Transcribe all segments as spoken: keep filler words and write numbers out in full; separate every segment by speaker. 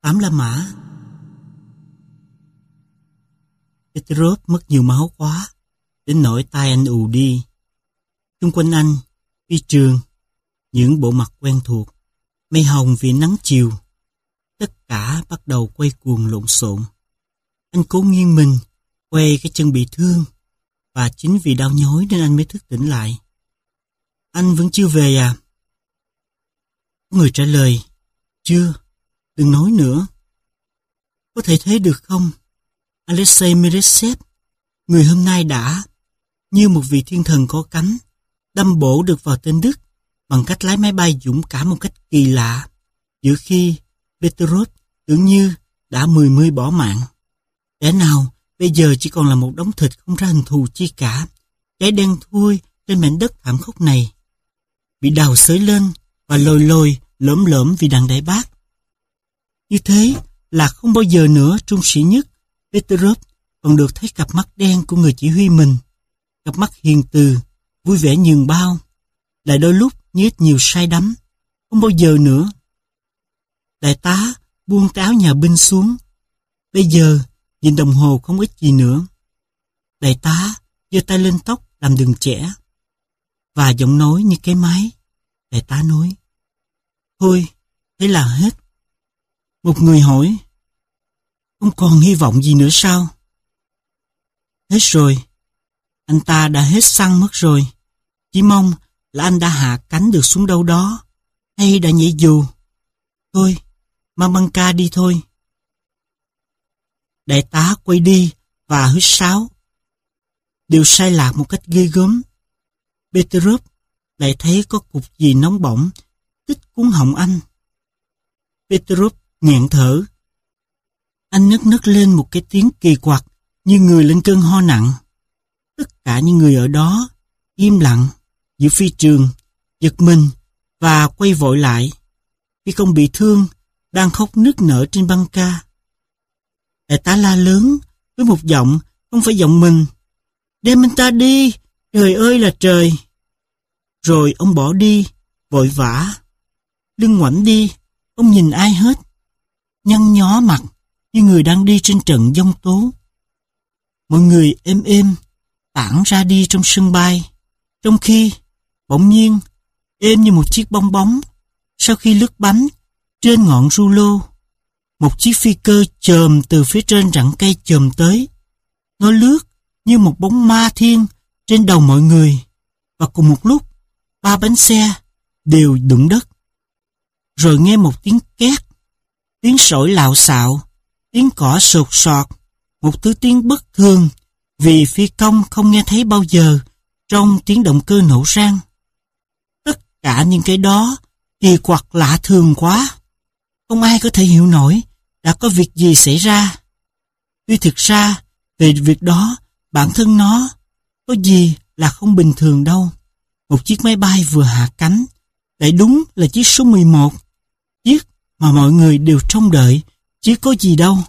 Speaker 1: Tám La Mã. Petrov mất nhiều máu quá, đến nỗi tai anh ù đi. Xung quanh anh, phi trường, những bộ mặt quen thuộc, mây hồng vì nắng chiều. Tất cả bắt đầu quay cuồng lộn xộn. Anh cố nghiêng mình, quay cái chân bị thương, và chính vì đau nhói nên anh mới thức tỉnh lại. Anh vẫn chưa về à? Có người trả lời, chưa, đừng nói nữa. Có thể thế được không? Alexei Meresev, người hôm nay đã, như một vị thiên thần có cánh, đâm bổ được vào tên Đức bằng cách lái máy bay dũng cảm một cách kỳ lạ, giữa khi Petrov tưởng như đã mười mươi bỏ mạng. Lẽ nào bây giờ chỉ còn là một đống thịt không ra hình thù chi cả, cháy đen thui trên mảnh đất thảm khốc này, bị đào xới lên và lồi lồi lởm lởm vì đàn đại bác. Như thế là không bao giờ nữa trung sĩ nhất Petrov còn được thấy cặp mắt đen của người chỉ huy mình, cặp mắt hiền từ, vui vẻ nhường bao, lại đôi lúc như ít nhiều say đắm. Không bao giờ nữa. Đại tá buông cái áo nhà binh xuống. Bây giờ nhìn đồng hồ không ít gì nữa. Đại tá giơ tay lên tóc làm đường trẻ, và giọng nói như cái máy. Đại tá nói, thôi, thế là hết. Một người hỏi, không còn hy vọng gì nữa sao? Hết rồi. Anh ta đã hết xăng mất rồi. Chỉ mong là anh đã hạ cánh được xuống đâu đó, hay đã nhảy dù. Thôi, mang băng ca đi thôi. Đại tá quay đi và huýt sáo. Đều sai lạc một cách ghê gớm. Petrov lại thấy có cục gì nóng bỏng tích cuốn họng anh. Petrov nghẹn thở. Anh nấc nấc lên một cái tiếng kỳ quặc như người lên cơn ho nặng. Tất cả những người ở đó im lặng giữa phi trường, giật mình và quay vội lại. Phi công bị thương đang khóc nức nở trên băng ca. Đại tá la lớn với một giọng không phải giọng mình, đem anh ta đi, trời ơi là trời. Rồi ông bỏ đi vội vã, lưng ngoảnh đi, không nhìn ai hết, nhăn nhó mặt như người đang đi trên trận giông tố. Mọi người êm êm tản ra đi trong sân bay, trong khi bỗng nhiên êm như một chiếc bong bóng sau khi lướt bánh trên ngọn ru lô. Một chiếc phi cơ chồm từ phía trên rặng cây chồm tới. Nó lướt như một bóng ma thiên trên đầu mọi người, và cùng một lúc ba bánh xe đều đụng đất. Rồi nghe một tiếng két, tiếng sỏi lạo xạo, tiếng cỏ sột soạt, một thứ tiếng bất thường vì phi công không nghe thấy bao giờ trong tiếng động cơ nổ rang. Tất cả những cái đó kỳ quặc lạ thường quá. Không ai có thể hiểu nổi đã có việc gì xảy ra. Tuy thực ra về việc đó bản thân nó có gì là không bình thường đâu. Một chiếc máy bay vừa hạ cánh, lại đúng là chiếc số mười một, chiếc mà mọi người đều trông đợi, chứ có gì đâu.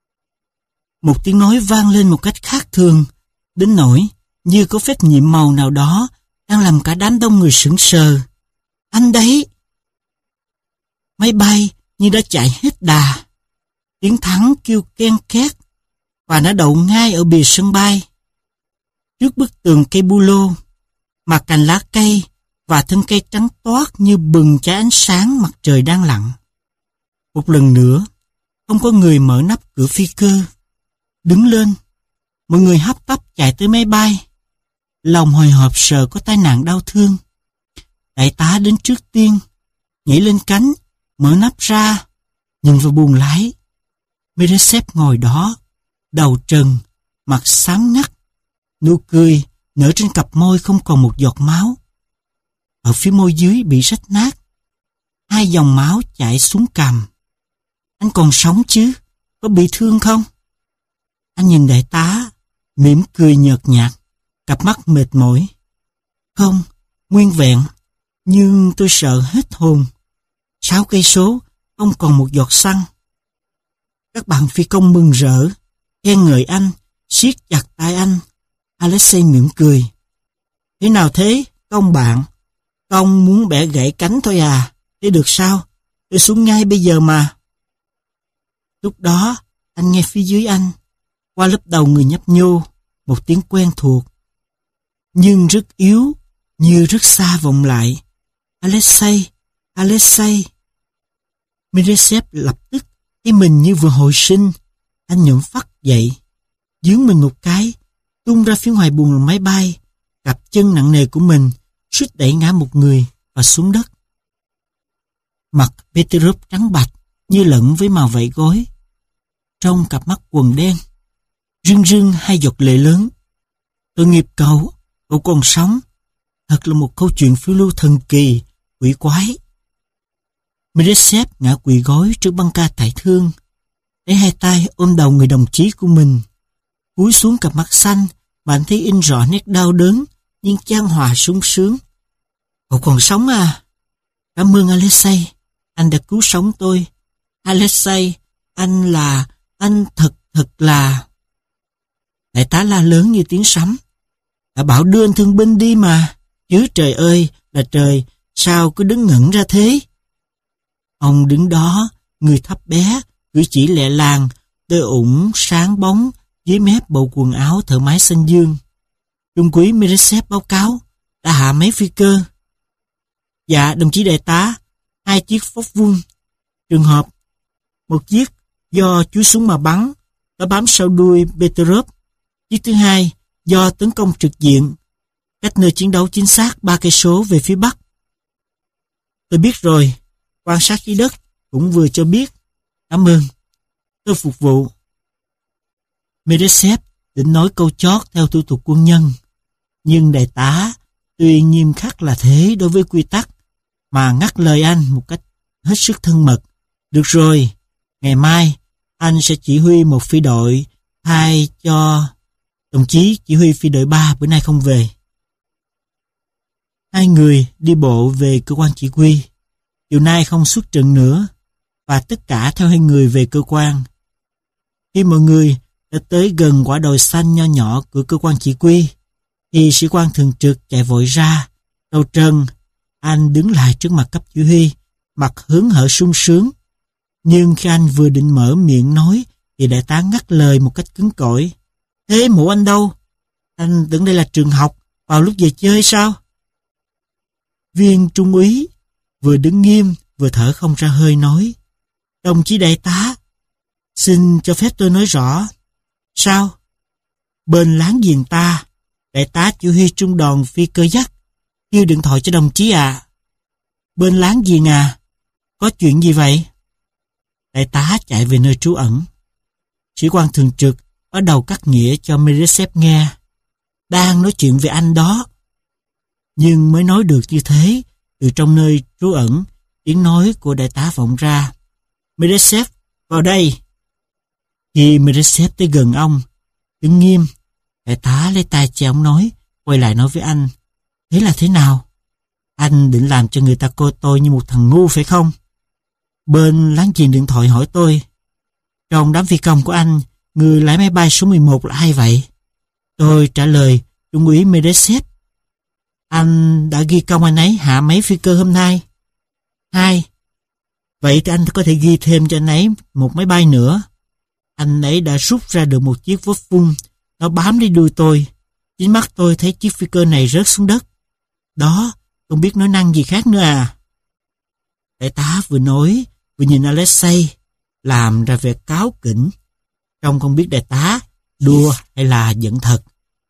Speaker 1: Một tiếng nói vang lên một cách khác thường, đến nỗi như có phép nhiệm màu nào đó đang làm cả đám đông người sững sờ. Anh đấy! Máy bay như đã chạy hết đà. Tiếng thắng kêu ken két, và nó đậu ngay ở bìa sân bay. Trước bức tường cây bu lô, mà cành lá cây và thân cây trắng toát như bừng cháy ánh sáng mặt trời đang lặn. Một lần nữa, không có người mở nắp cửa phi cơ. Đứng lên, mọi người hấp tấp chạy tới máy bay. Lòng hồi hộp sợ có tai nạn đau thương. Đại tá đến trước tiên, nhảy lên cánh, mở nắp ra, nhìn vào buồng lái. Meresev ngồi đó, đầu trần, mặt xám ngắt, nụ cười nở trên cặp môi không còn một giọt máu. Ở phía môi dưới bị rách nát, hai dòng máu chảy xuống cằm. Anh còn sống chứ? Có bị thương không? Anh nhìn đại tá, mỉm cười nhợt nhạt, cặp mắt mệt mỏi. Không, nguyên vẹn, nhưng tôi sợ hết hồn. Sáu cây số, không còn một giọt xăng. Các bạn phi công mừng rỡ, khen ngợi anh, siết chặt tay anh. Alexei mỉm cười. Thế nào thế, công bạn? Công muốn bẻ gãy cánh thôi à? Thế được sao? Tôi xuống ngay bây giờ mà. Lúc đó, anh nghe phía dưới anh, qua lớp đầu người nhấp nhô, một tiếng quen thuộc, nhưng rất yếu, như rất xa vọng lại. Alexei, Alexei. Meresev lập tức thấy mình như vừa hồi sinh. Anh nhổm phắt dậy, dướng mình một cái, tung ra phía ngoài buồng máy bay. Cặp chân nặng nề của mình suýt đẩy ngã một người và xuống đất. Mặt Petrov trắng bạch như lẫn với màu vảy gối. Trong cặp mắt quần đen, rưng rưng hai giọt lệ lớn. Tội nghiệp cậu, cậu còn sống. Thật là một câu chuyện phiêu lưu thần kỳ, quỷ quái. Meresev ngã quỵ gối trước băng ca tại thương, lấy hai tay ôm đầu người đồng chí của mình. Cúi xuống cặp mắt xanh, bạn thấy in rõ nét đau đớn, nhưng chan hòa sung sướng. Cậu còn sống à? Cảm ơn Alexei, anh đã cứu sống tôi. Alexei, anh là, anh thật thật là... Đại tá la lớn như tiếng sấm. Đã bảo đưa anh thương binh đi mà. Chứ trời ơi, là trời, sao cứ đứng ngẩn ra thế? Ông đứng đó, người thấp bé, cử chỉ lẹ làng, đôi ủng sáng bóng dưới mép bộ quần áo thợ máy xanh dương. Trung úy Meresev báo cáo, đã hạ mấy phi cơ. Dạ, đồng chí đại tá, hai chiếc phốc vuông. Trường hợp, một chiếc do chú súng mà bắn, đã bám sau đuôi Petrov. Chiếc thứ hai do tấn công trực diện, cách nơi chiến đấu chính xác ba cây số về phía bắc. Tôi biết rồi, quan sát dưới đất cũng vừa cho biết. Cảm ơn, tôi phục vụ. Meresev định nói câu chót theo thủ tục quân nhân, nhưng đại tá tuy nghiêm khắc là thế đối với quy tắc, mà ngắt lời anh một cách hết sức thân mật. Được rồi, ngày mai anh sẽ chỉ huy một phi đội thay cho đồng chí chỉ huy phi đội ba bữa nay không về. Hai người đi bộ về cơ quan chỉ huy. Chiều nay không xuất trận nữa, và tất cả theo hai người về cơ quan. Khi mọi người đã tới gần quả đồi xanh nho nhỏ của cơ quan chỉ huy, thì sĩ quan thường trực chạy vội ra, đầu trần. Anh đứng lại trước mặt cấp chỉ huy, mặt hớn hở sung sướng. Nhưng khi anh vừa định mở miệng nói, thì đại tá ngắt lời một cách cứng cỏi. Thế mụ anh đâu? Anh tưởng đây là trường học, vào lúc về chơi sao? Viên trung úy vừa đứng nghiêm, vừa thở không ra hơi nói. Đồng chí đại tá, xin cho phép tôi nói rõ. Sao? Bên láng giềng ta, đại tá chỉ huy trung đoàn phi cơ dắt, kêu điện thoại cho đồng chí à. Bên láng giềng à? Có chuyện gì vậy? Đại tá chạy về nơi trú ẩn. Sĩ quan thường trực bắt đầu cắt nghĩa cho Meresev nghe. Đang nói chuyện về anh đó. Nhưng mới nói được như thế, từ trong nơi trú ẩn, tiếng nói của đại tá vọng ra. Meresev, vào đây. Khi Meresev tới gần ông, đứng nghiêm, đại tá lấy tay che ông nói, quay lại nói với anh. Thế là thế nào? Anh định làm cho người ta coi tôi như một thằng ngu phải không? Bên láng giềng điện thoại hỏi tôi. Trong đám phi công của anh, người lái máy bay số mười một là ai vậy? Tôi trả lời, trung úy Meresev. Anh đã ghi công anh ấy hạ mấy phi cơ hôm nay? Hai. Vậy thì anh có thể ghi thêm cho anh ấy một máy bay nữa. Anh ấy đã rút ra được một chiếc vót vung, nó bám lấy đuôi tôi. Chính mắt tôi thấy chiếc phi cơ này rớt xuống đất. Đó, không biết nói năng gì khác nữa à. Đại tá vừa nói, vừa nhìn Alexei, làm ra vẻ cáu kỉnh. Trông không biết đại tá đùa hay là giận thật.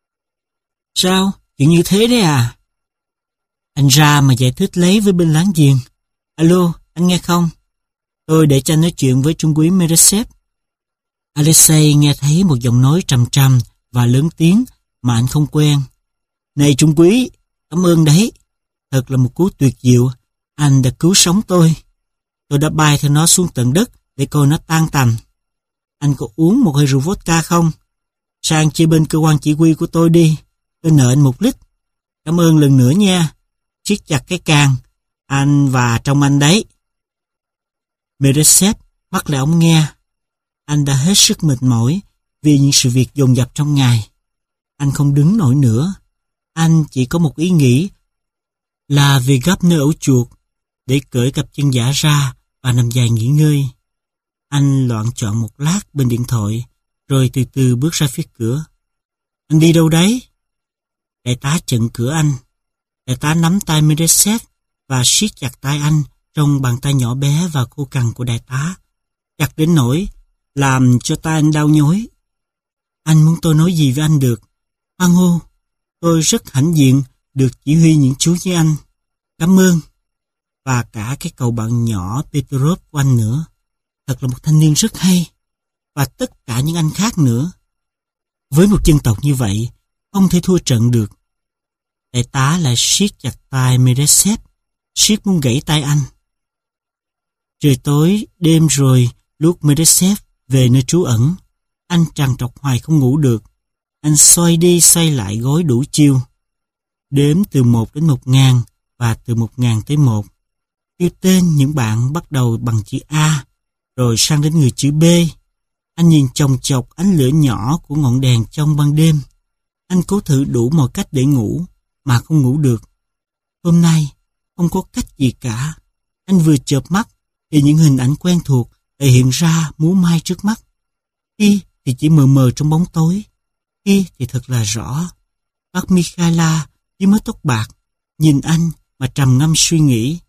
Speaker 1: Sao? Chuyện như thế đấy à? Anh ra mà giải thích lấy với bên láng giềng. Alo, anh nghe không? Tôi để cho anh nói chuyện với trung úy Meresev. Alexei nghe thấy một giọng nói trầm trầm và lớn tiếng mà anh không quen. Này trung úy, cảm ơn đấy. Thật là một cú tuyệt diệu. Anh đã cứu sống tôi. Tôi đã bay theo nó xuống tận đất để coi nó tan tành. Anh có uống một hơi rượu vodka không? Sang chơi bên cơ quan chỉ huy của tôi đi. Tôi nợ anh một lít. Cảm ơn lần nữa nha. Siết chặt cái càng. Anh và trong anh đấy. Meresev bắt lại ống nghe. Anh đã hết sức mệt mỏi vì những sự việc dồn dập trong ngày. Anh không đứng nổi nữa. Anh chỉ có một ý nghĩ là về gấp nơi ổ chuột để cởi cặp chân giả ra và nằm dài nghỉ ngơi. Anh loạng choạng một lát bên điện thoại, rồi từ từ bước ra phía cửa. Anh đi đâu đấy? Đại tá chặn cửa anh. Đại tá nắm tay Meresev và siết chặt tay anh trong bàn tay nhỏ bé và khô cằn của đại tá, chặt đến nỗi làm cho tay anh đau nhói. Anh muốn tôi nói gì với anh được? Hoan hô, tôi rất hãnh diện được chỉ huy những chú như anh. Cảm ơn. Và cả cái cậu bạn nhỏ Petrov của anh nữa. Thật là một thanh niên rất hay. Và tất cả những anh khác nữa. Với một dân tộc như vậy, không thể thua trận được. Đại tá lại siết chặt tay Meresev, siết muốn gãy tay anh. Trời tối, đêm rồi, lúc Meresev về nơi trú ẩn, anh trằn trọc hoài không ngủ được. Anh xoay đi xoay lại gối đủ chiêu. Đếm từ một đến một ngàn và từ một ngàn tới một. Kêu tên những bạn bắt đầu bằng chữ A, rồi sang đến người chữ B. Anh nhìn chòng chọc ánh lửa nhỏ của ngọn đèn trong ban đêm. Anh cố thử đủ mọi cách để ngủ, mà không ngủ được. Hôm nay, không có cách gì cả. Anh vừa chợp mắt, thì những hình ảnh quen thuộc lại hiện ra múa mai trước mắt. Khi thì chỉ mờ mờ trong bóng tối, khi thì thật là rõ. Bác Mikhaila với mớ tóc bạc, nhìn anh mà trầm ngâm suy nghĩ.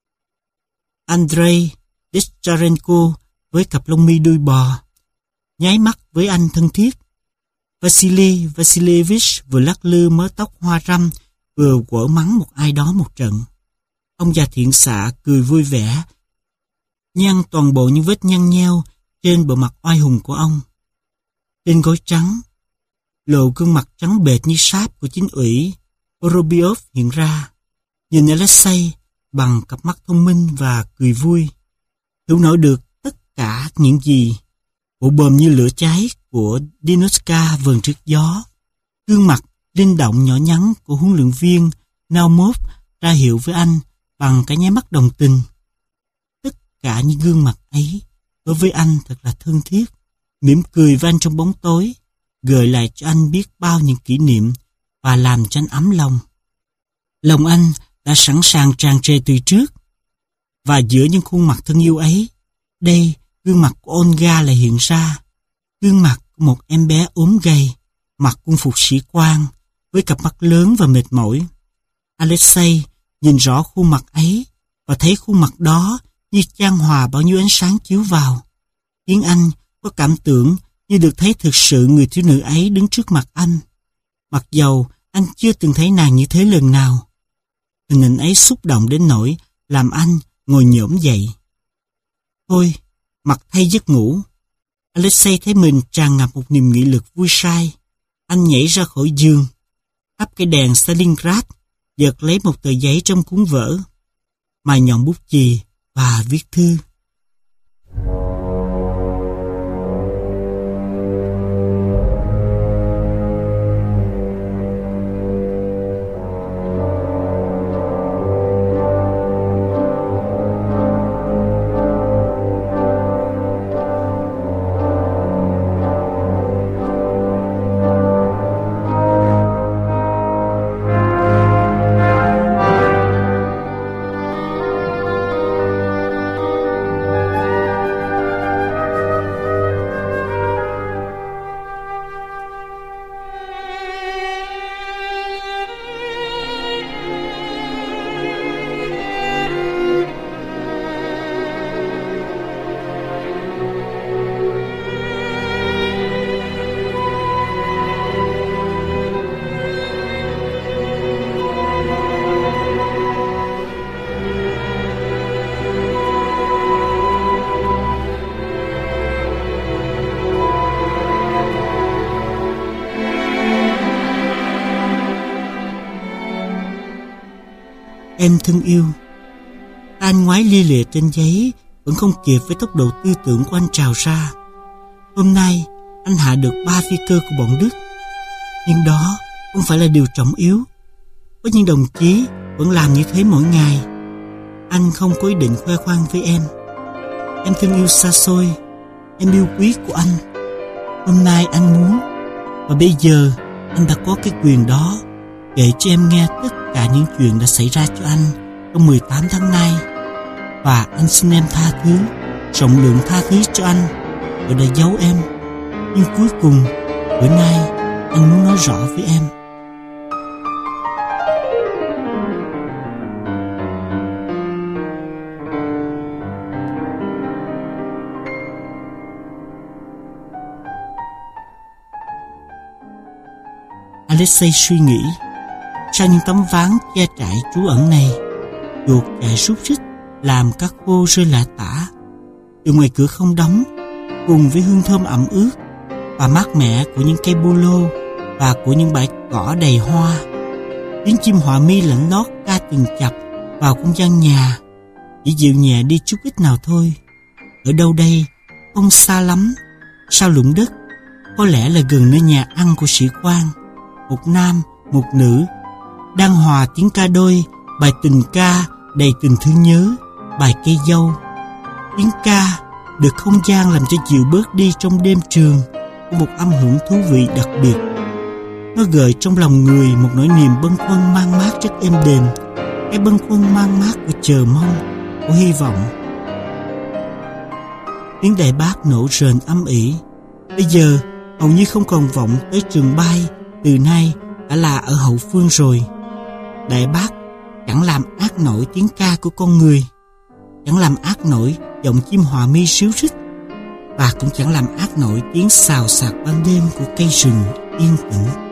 Speaker 1: Andrei Decharenko với cặp lông mi đuôi bò, nháy mắt với anh thân thiết. Vasily Vasilievich vừa lắc lư mớ tóc hoa râm, vừa quở mắng một ai đó một trận. Ông già thiện xạ cười vui vẻ, nhăn toàn bộ những vết nhăn nheo trên bộ mặt oai hùng của ông. Trên gối trắng, lộ gương mặt trắng bệch như sáp của chính ủy Vorobyov hiện ra, nhìn Alexei bằng cặp mắt thông minh và cười vui, hiểu nổi được tất cả những gì. Bộ bờm như lửa cháy của Dinoska vờn trước gió, gương mặt linh động nhỏ nhắn của huấn luyện viên Naumov ra hiệu với anh bằng cái nháy mắt đồng tình. Tất cả những gương mặt ấy đối với anh thật là thân thiết, mỉm cười với anh trong bóng tối, gợi lại cho anh biết bao những kỷ niệm và làm cho anh ấm lòng. Lòng anh đã sẵn sàng tràn trề từ trước, và giữa những khuôn mặt thân yêu ấy, đây gương mặt của Olga lại hiện ra, gương mặt của một em bé ốm gầy, mặc quân phục sĩ quan, với cặp mắt lớn và mệt mỏi. Alexei nhìn rõ khuôn mặt ấy và thấy khuôn mặt đó như chan hòa bao nhiêu ánh sáng chiếu vào, khiến anh có cảm tưởng như được thấy thực sự người thiếu nữ ấy đứng trước mặt anh, mặc dầu anh chưa từng thấy nàng như thế lần nào. Hình ảnh ấy xúc động đến nỗi làm anh ngồi nhổm dậy. Thôi, mặc thay giấc ngủ. Alexei thấy mình tràn ngập một niềm nghị lực vui sai. Anh nhảy ra khỏi giường, thắp cái đèn Stalingrad, giật lấy một tờ giấy trong cuốn vở, mài nhọn bút chì và viết thư. Em thân yêu. Anh ngoái lia lịa trên giấy vẫn không kịp với tốc độ tư tưởng của anh trào ra. Hôm nay anh hạ được ba phi cơ của bọn Đức, nhưng đó không phải là điều trọng yếu. Có những đồng chí vẫn làm như thế mỗi ngày. Anh không có ý định khoe khoang với em. Em thân yêu xa xôi, em yêu quý của anh. Hôm nay anh muốn, và bây giờ anh đã có cái quyền đó, kể cho em nghe tất cả những chuyện đã xảy ra cho anh trong mười tám tháng nay. Và anh xin em tha thứ rộng lượng tha thứ cho anh. Tôi đã giấu em, nhưng cuối cùng bữa nay anh muốn nói rõ với em. Alexei suy nghĩ, sau những tấm ván che trại trú ẩn này, chuột chạy rúc rích làm các khô rơi lả tả. Từ ngoài cửa không đóng, cùng với hương thơm ẩm ướt và mát mẻ của những cây bô lô và của những bãi cỏ đầy hoa, tiếng chim họa mi lạnh lót ca từng chập vào không gian nhà, chỉ dịu nhẹ đi chút ít nào thôi. Ở đâu đây, không xa lắm, sau lũng đất, có lẽ là gần nơi nhà ăn của sĩ quan. Một nam, một nữ đang hòa tiếng ca đôi bài tình ca đầy tình thương nhớ, bài cây dâu. Tiếng ca được không gian làm cho dịu bớt đi trong đêm trường, có một âm hưởng thú vị đặc biệt. Nó gợi trong lòng người một nỗi niềm bâng khuâng mang mát rất êm đềm, cái bâng khuâng mang mát của chờ mong, của hy vọng. Tiếng đại bác nổ rền âm ỉ, bây giờ hầu như không còn vọng tới trường bay, từ nay đã là ở hậu phương rồi. Đại bác chẳng làm ác nổi tiếng ca của con người, chẳng làm ác nổi giọng chim họa mi ríu rít, và cũng chẳng làm ác nổi tiếng xào xạc ban đêm của cây rừng yên tĩnh.